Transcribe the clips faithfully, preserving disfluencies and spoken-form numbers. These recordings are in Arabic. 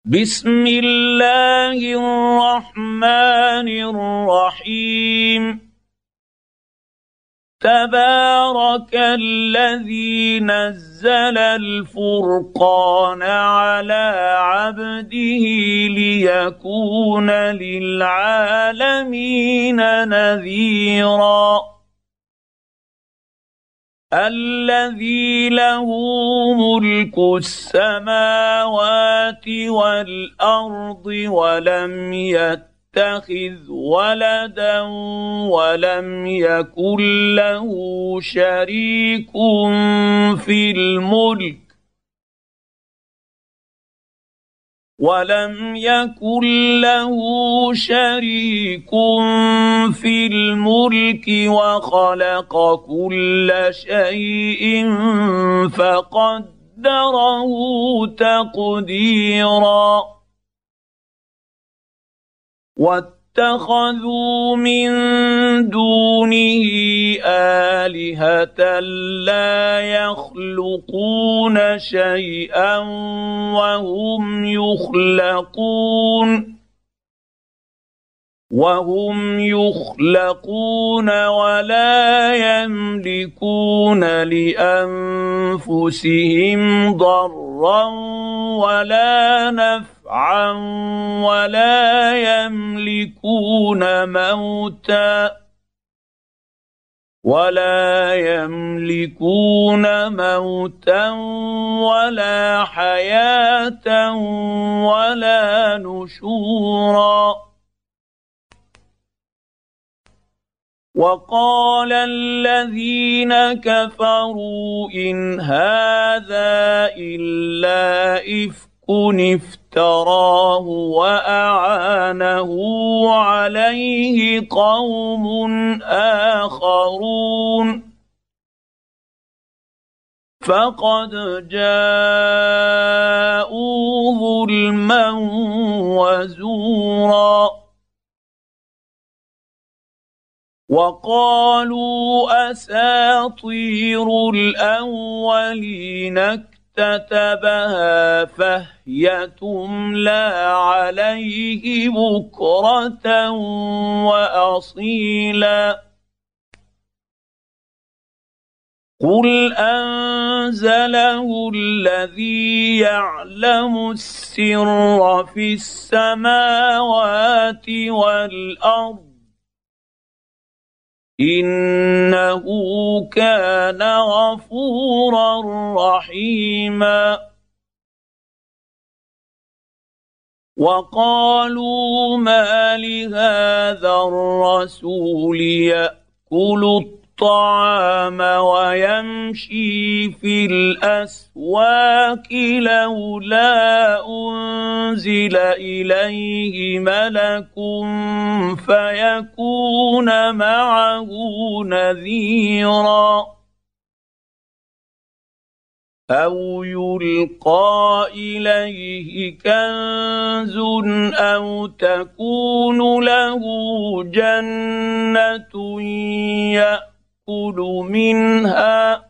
بسم الله الرحمن الرحيم. تبارك الذي نزل الفرقان على عبده ليكون للعالمين نذيرا. الذي له ملك السماوات والارض ولم يتخذ ولدا ولم يكن له شريك في الملك ولم يكن له شريك في الملك وخلق كل شيء فقدره تقديرا. واتخذوا من دونه آلهة لا يخلقون شيئا وهم يخلقون وهم يخلقون ولا يملكون لأنفسهم ضرا ولا نفعا ولا يملكون موتا ولا يملكون موتا ولا حياة ولا نشورا. وقال الذين كفروا إن هذا إلا إفك افتراه وأعانه عليه قوم آخرون فقد جاءوا ظلما وزورا. وقالوا أساطير الأولين اكتتبها فهي تملى عليه بكرة وأصيلا. قل أنزله الذي يعلم السر في السماوات والأرض إنه كان غفورا رحيما. وقالوا ما لهذا الرسول يأكل الطعام ويمشي في الأسواق لولا أنزل إليه ملك فيكون معه نذيرا أو يلقى إليه كنز أو تكون له جنة يأكل منها.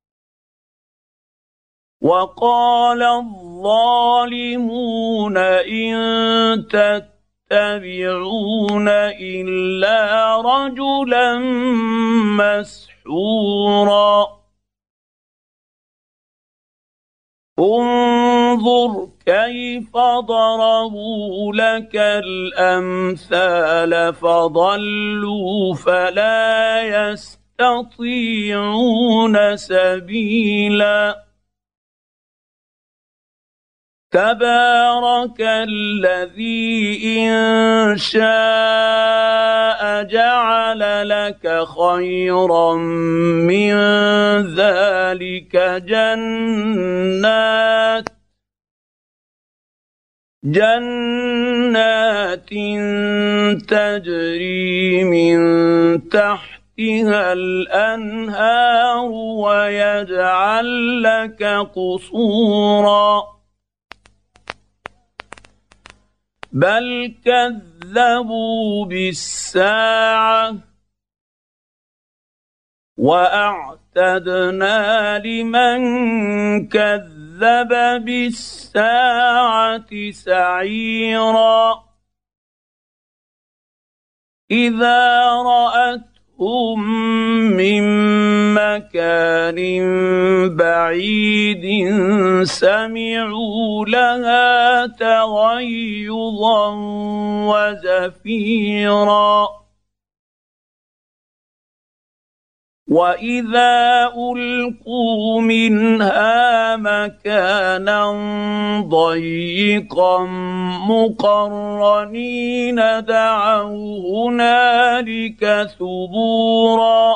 وقال الظالمون إن تتبعون إلا رجلا مسحورا. انظر كيف ضربوا لك الأمثال فضلوا فلا يستطيعون سبيلا. تبارك الذي إن شاء جعل لك خيرا من ذلك جنات جنات تجري من تحتها الأنهار ويجعل لك قصورا بل كذبوا بالساعة وأعتدنا لمن كذب كذب بالساعة سعيرا إذا رأتهم من مكان بعيد سمعوا لها تغيظا وزفيرا وإذا ألقوا منها مكانا ضيقا مقرنين دعوا هنالك ثبورا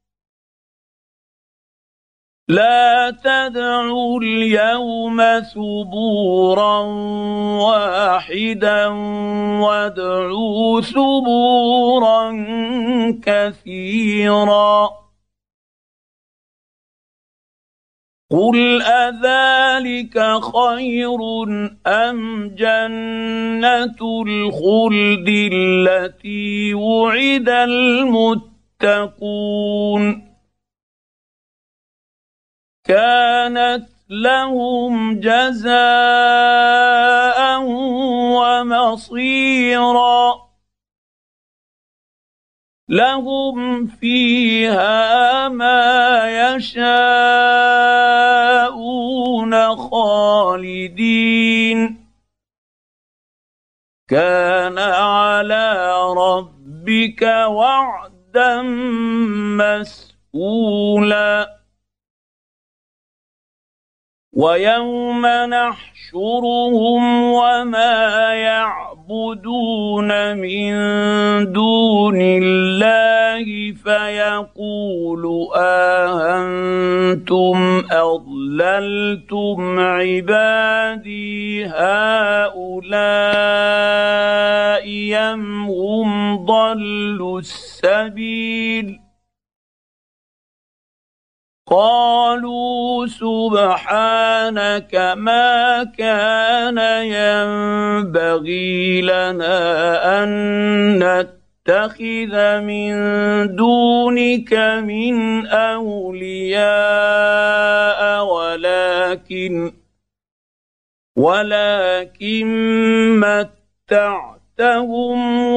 لا تدعوا اليوم ثبورا واحدا وادعوا ثبورا كثيرا قل أذلك خير أم جنة الخلد التي وعد المتقون كانت لهم جزاء ومصيرا لهم فيها ما يشاءون خالدين كان على ربك وعدا مسئولا ويوم نحشرهم وما يعبدون من دون الله فيقول أأنتم أضللتم عبادي هؤلاء أم هم ضلوا السبيل قالوا سبحانك ما كان ينبغي لنا أن نتخذ من دونك من أولياء ولكن ولكن متعتهم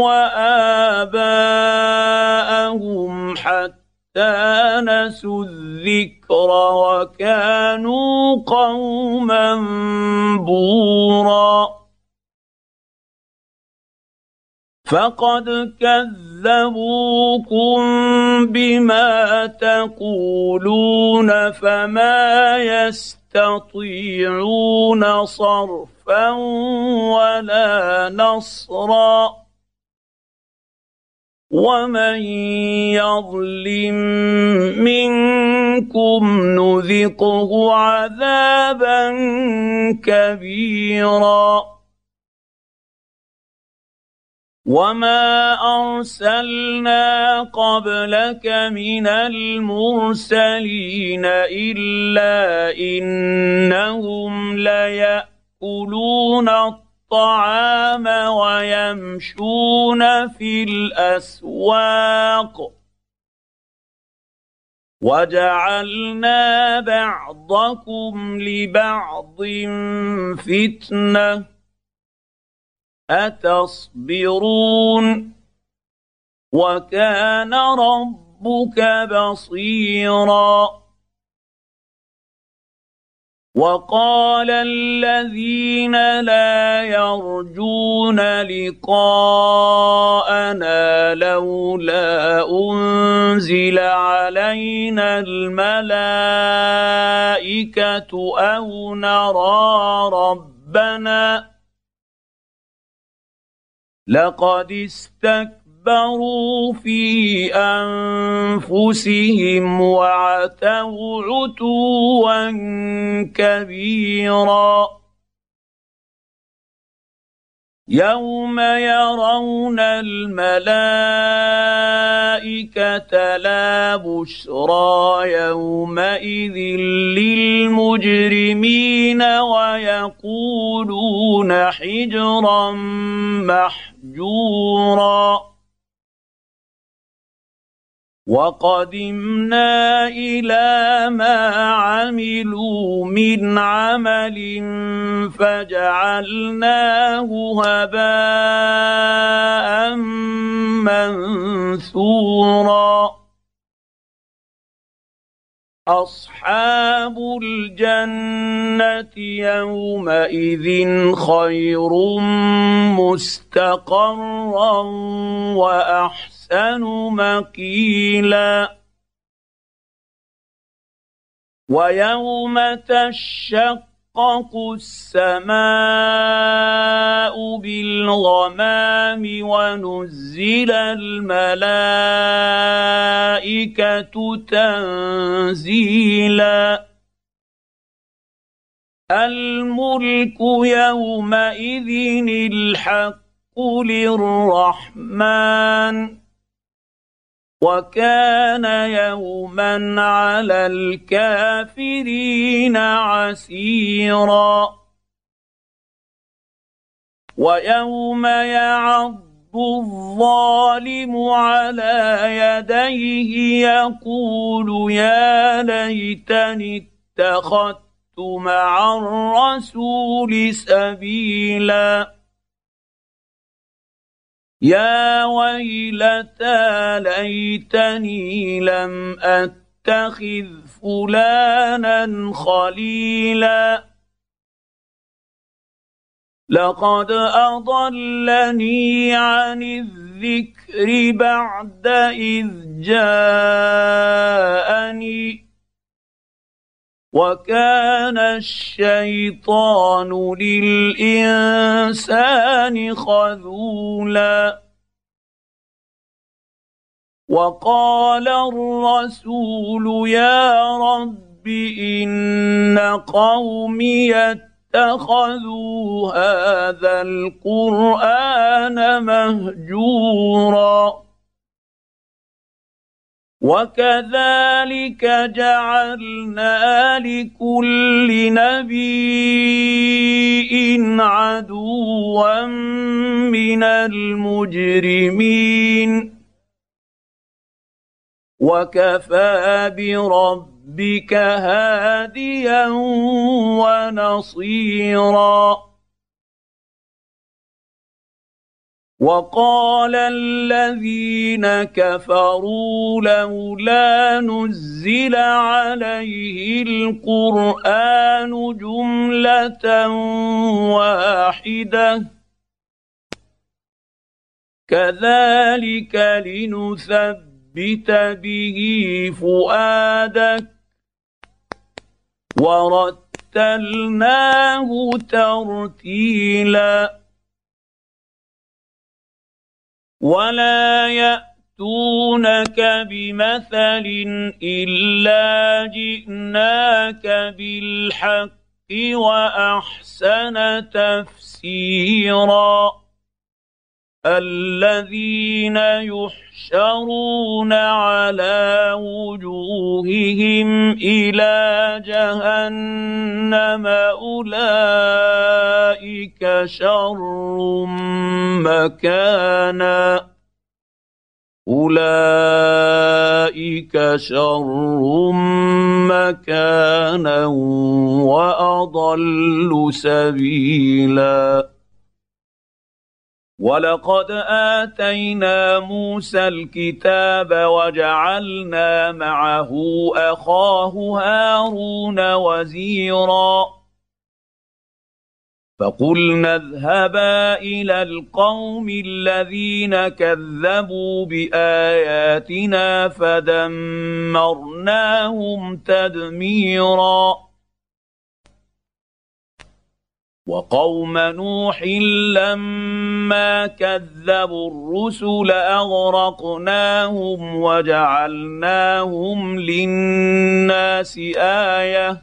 وآباءهم حتى نسوا الذكر وكانوا قوما بورا فقد كذبوكم بما تقولون فما يستطيعون صرفا ولا نصرا ومن يظلم منكم نذقه عذابا كبيرا وما أرسلنا قبلك من المرسلين إلا إنهم ليأكلون الطعام ويمشون في الأسواق وجعلنا بعضكم لبعض فتنة أتصبرون وكان ربك بصيرا وقال الذين لا يرجون لقاءنا لولا أنزل علينا الملائكة أو نرى ربنا لقد استكبروا في أنفسهم وعتوا عتوا كبيرا يوم يرون الملائكة لا بشرى يومئذ للمجرمين ويقولون حجرا محجورا وقدمنا إلى ما عملوا من عمل فجعلناه هباء منثورا أصحاب الجنة يومئذ خير مستقرا وأحسن مقيلا ويوم تشقق السماء بالغمام ونزل الملائكة تنزيلا الملك يومئذ الحق للرحمن وكان يوما على الكافرين عسيرا ويوم يعض الظالم على يديه يقول يا ليتني اتخذت مع الرسول سبيلا يا ويلتى ليتني لم أتخذ فلانا خليلا لقد أضلني عن الذكر بعد إذ جاءني وكان الشيطان للإنسان خذولا وقال الرسول يا رب إن قومي اتخذوا هذا القرآن مهجورا وكذلك جعلنا لكل نبي عدوا من المجرمين وكفى بربك هاديا ونصيرا وقال الذين كفروا لولا نزل عليه القرآن جملة واحدة كذلك لنثبت به فؤادك ورتلناه ترتيلا ولا يأتونك بمثل إلا جئناك بالحق وأحسن تفسيرا الذين يحشرون على وجوههم إلى جهنم أولئك شر مكانا أولئك شر مكانا وأضل سبيلا ولقد آتينا موسى الكتاب وجعلنا معه أخاه هارون وزيرا فقلنا اذهبا إلى القوم الذين كذبوا بآياتنا فدمرناهم تدميرا وقوم نوح لما كذبوا الرسل أغرقناهم وجعلناهم للناس آية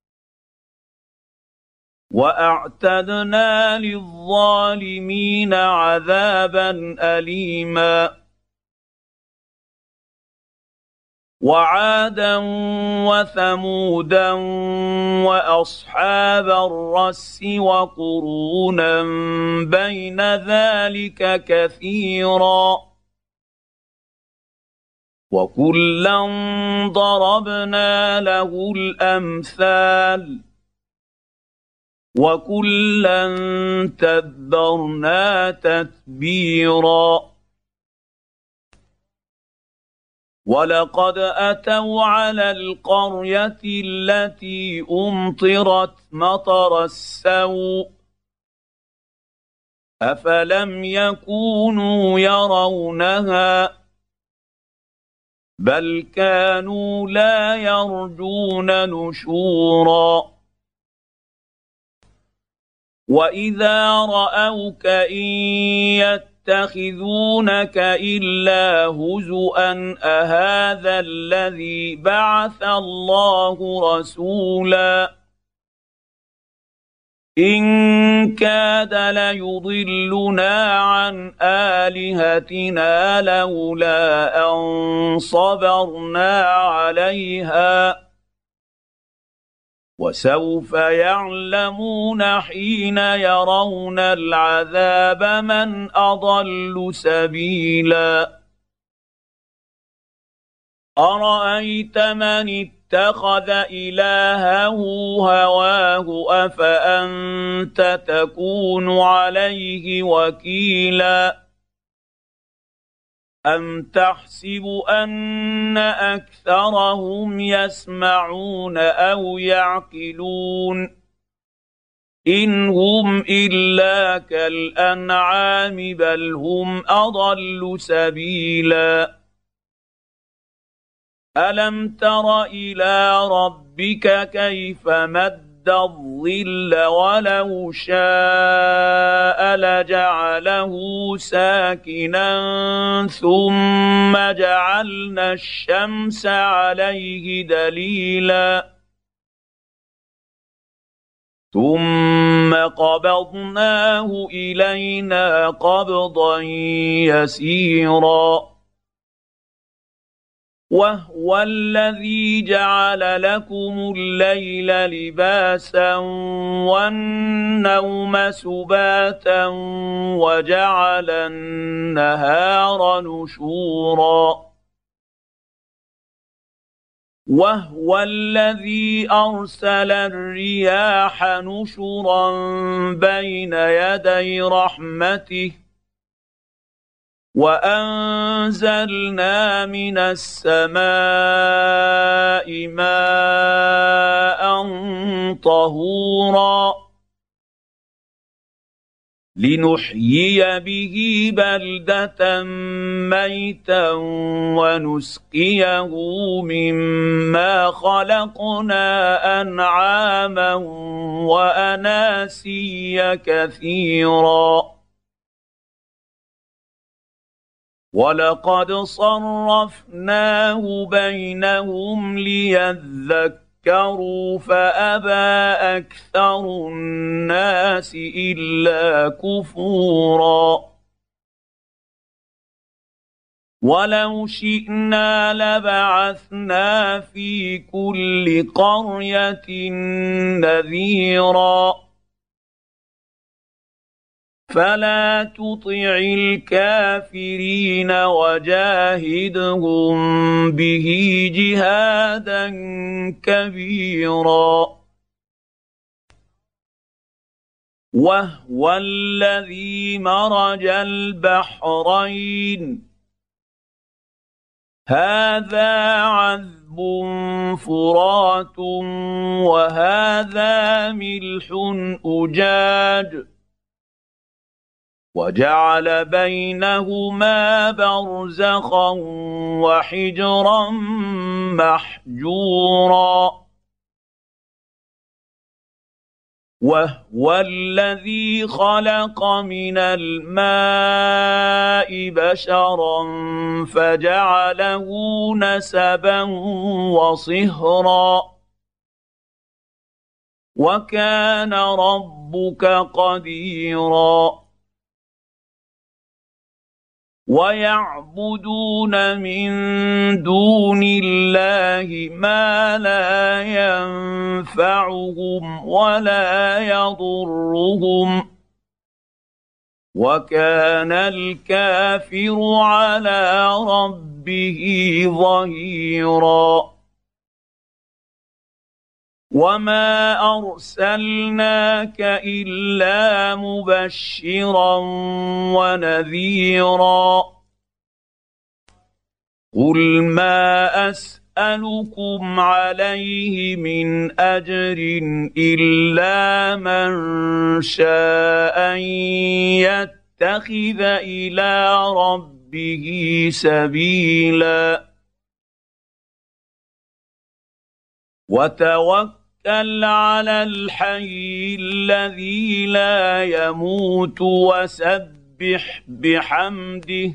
وأعتدنا للظالمين عذابا أليما وعادا وثمودا وأصحاب الرس وقرونا بين ذلك كثيرا وكلا ضربنا له الامثال وكلا تبرنا تتبيرا ولقد اتوا على القريه التي امطرت مطر السوء افلم يكونوا يرونها بل كانوا لا يرجون نشورا واذا راوك ان يتخذونك الا هزوا اهذا الذي بعث الله رسولا ان كاد ليضلنا عن الهتنا لولا ان صبرنا عليها وسوف يعلمون حين يرون العذاب من اضل سبيلا ارايت من اتخذ الهه هواه افانت تكون عليه وكيلا ام تحسب ان اكثرهم يسمعون او يعقلون ان هم الا كالانعام بل هم اضل سبيلا الم تر الى ربك كيف مد الظل ولو شاء لجعله ساكنا ثم جعلنا الشمس عليه دليلا ثم قبضناه الينا قبضا يسيرا وهو الذي جعل لكم الليل لباسا والنوم سباتا وجعل النهار نشورا وهو الذي ارسل الرياح نشرا بين يدي رحمته وانزلنا من السماء ماء طهورا لنحيي به بلده ميتا ونسقيه مما خلقنا انعاما واناسيا كثيرا ولقد صرفناه بينهم ليذكروا فابى اكثر الناس الا كفورا ولو شئنا لبعثنا في كل قريه نذيرا فلا تطع الكافرين وجاهدهم به جهادا كبيرا وهو الذي مرج البحرين هذا عذب فرات وهذا ملح أجاج وجعل بينهما برزخا وحجرا محجورا وهو الذي خلق من الماء بشرا فجعله نسبا وصهرا وكان ربك قديرا ويعبدون من دون الله ما لا ينفعهم ولا يضرهم وكان الكافر على ربه ظهيرا وما ارسلناك الا مبشرا ونذيرا قل ما اسالكم عليه من اجر الا من شاء ان يتخذ الى ربه سبيلا وتوكل على الحي الذي لا يموت وسبح بحمده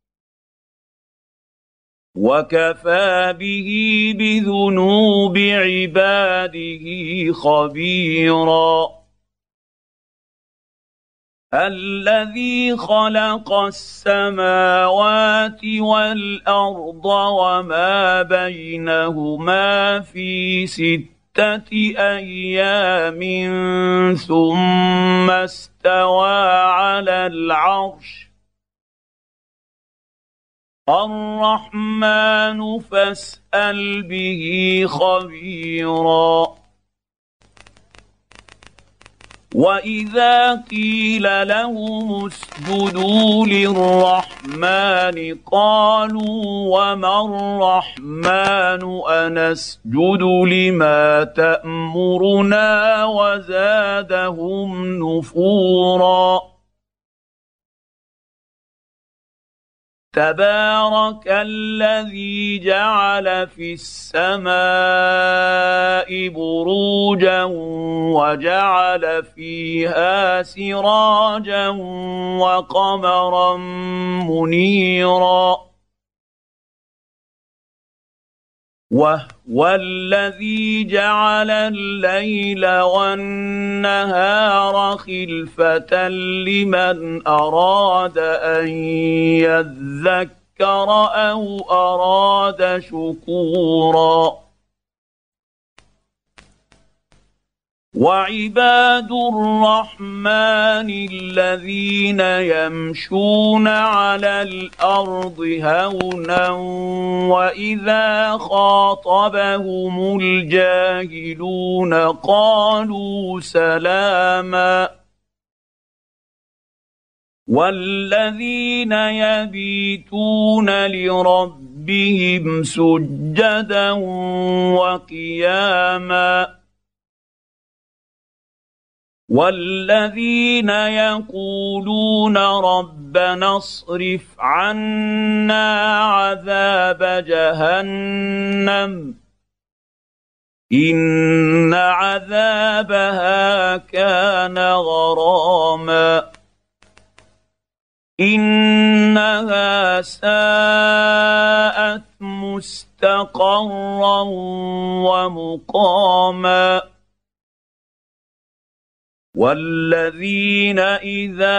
وكفى به بذنوب عباده خبيرا الذي خلق السماوات والارض وما بينهما في سته ايام ثم استوى على العرش الرحمن فاسال به خبيرا واذا قيل لهم اسجدوا للرحمن قالوا وما الرحمن انسجد لما تامرنا وزادهم نفورا تبارك الذي جعل في السماء بروجا وجعل فيها سراجا وقمرا منيرا وهو الذي جعل الليل والنهار خلفة لمن أراد أن يذكر أو أراد شكورا وعباد الرحمن الذين يمشون على الارض هونا واذا خاطبهم الجاهلون قالوا سلاما والذين يبيتون لربهم سجدا وقياما والذين يقولون ربنا اصرف عنا عذاب جهنم إن عذابها كان غراما إنها ساءت مستقرا ومقاما والذين إذا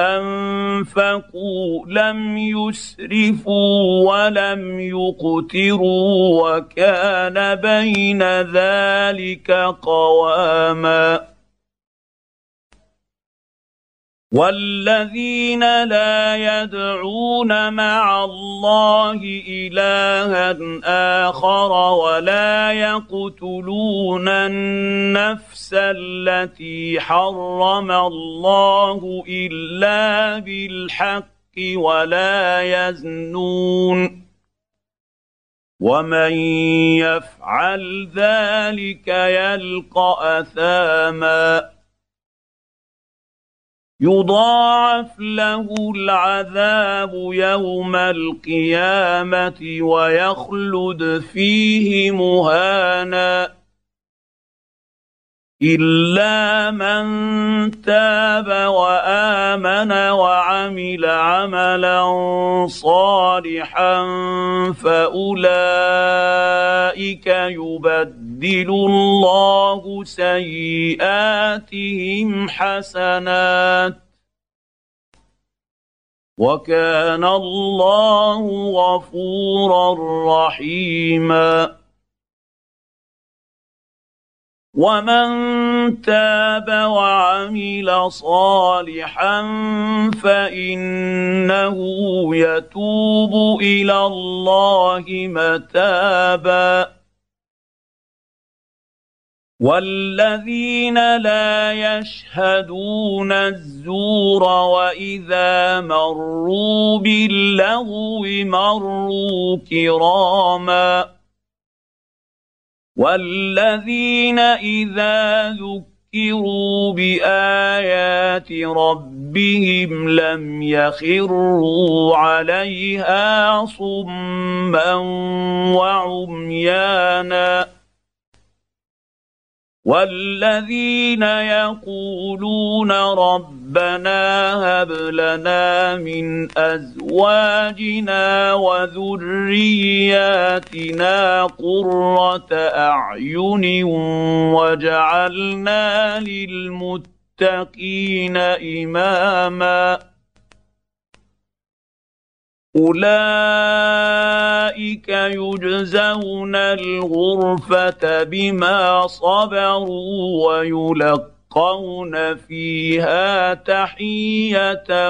أنفقوا لم يسرفوا ولم يقتروا وكان بين ذلك قواما والذين لا يدعون مع الله إلها آخر ولا يقتلون النفس التي حرم الله إلا بالحق ولا يزنون ومن يفعل ذلك يلقى أثاما يضاعف له العذاب يوم القيامة ويخلد فيه مهانا إلا من تاب وآمن وعمل عملا صالحا فأولئك يبدل الله سيئاتهم حسنات وكان الله غفورا رحيما ومن تاب وعمل صالحا فانه يتوب الى الله متابا والذين لا يشهدون الزور واذا مروا باللغو مروا كراما والذين اذا ذكروا بايات ربهم لم يخروا عليها صما وعميانا والذين يقولون ربنا هب لنا من ازواجنا وذرياتنا قرة اعين واجعلنا للمتقين اماما اولئك يجزون الغرفة بما صبروا ويلقون فيها تحية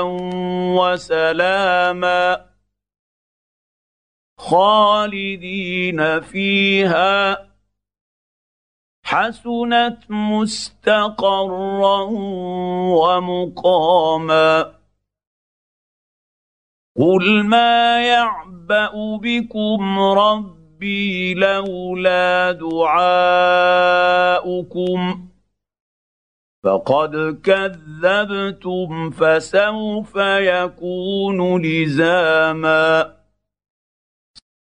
وسلاما خالدين فيها حسنت مستقرا ومقاما قل ما يعبأ بكم ربي لولا دعاؤكم فقد كذبتم فسوف يكون لزاما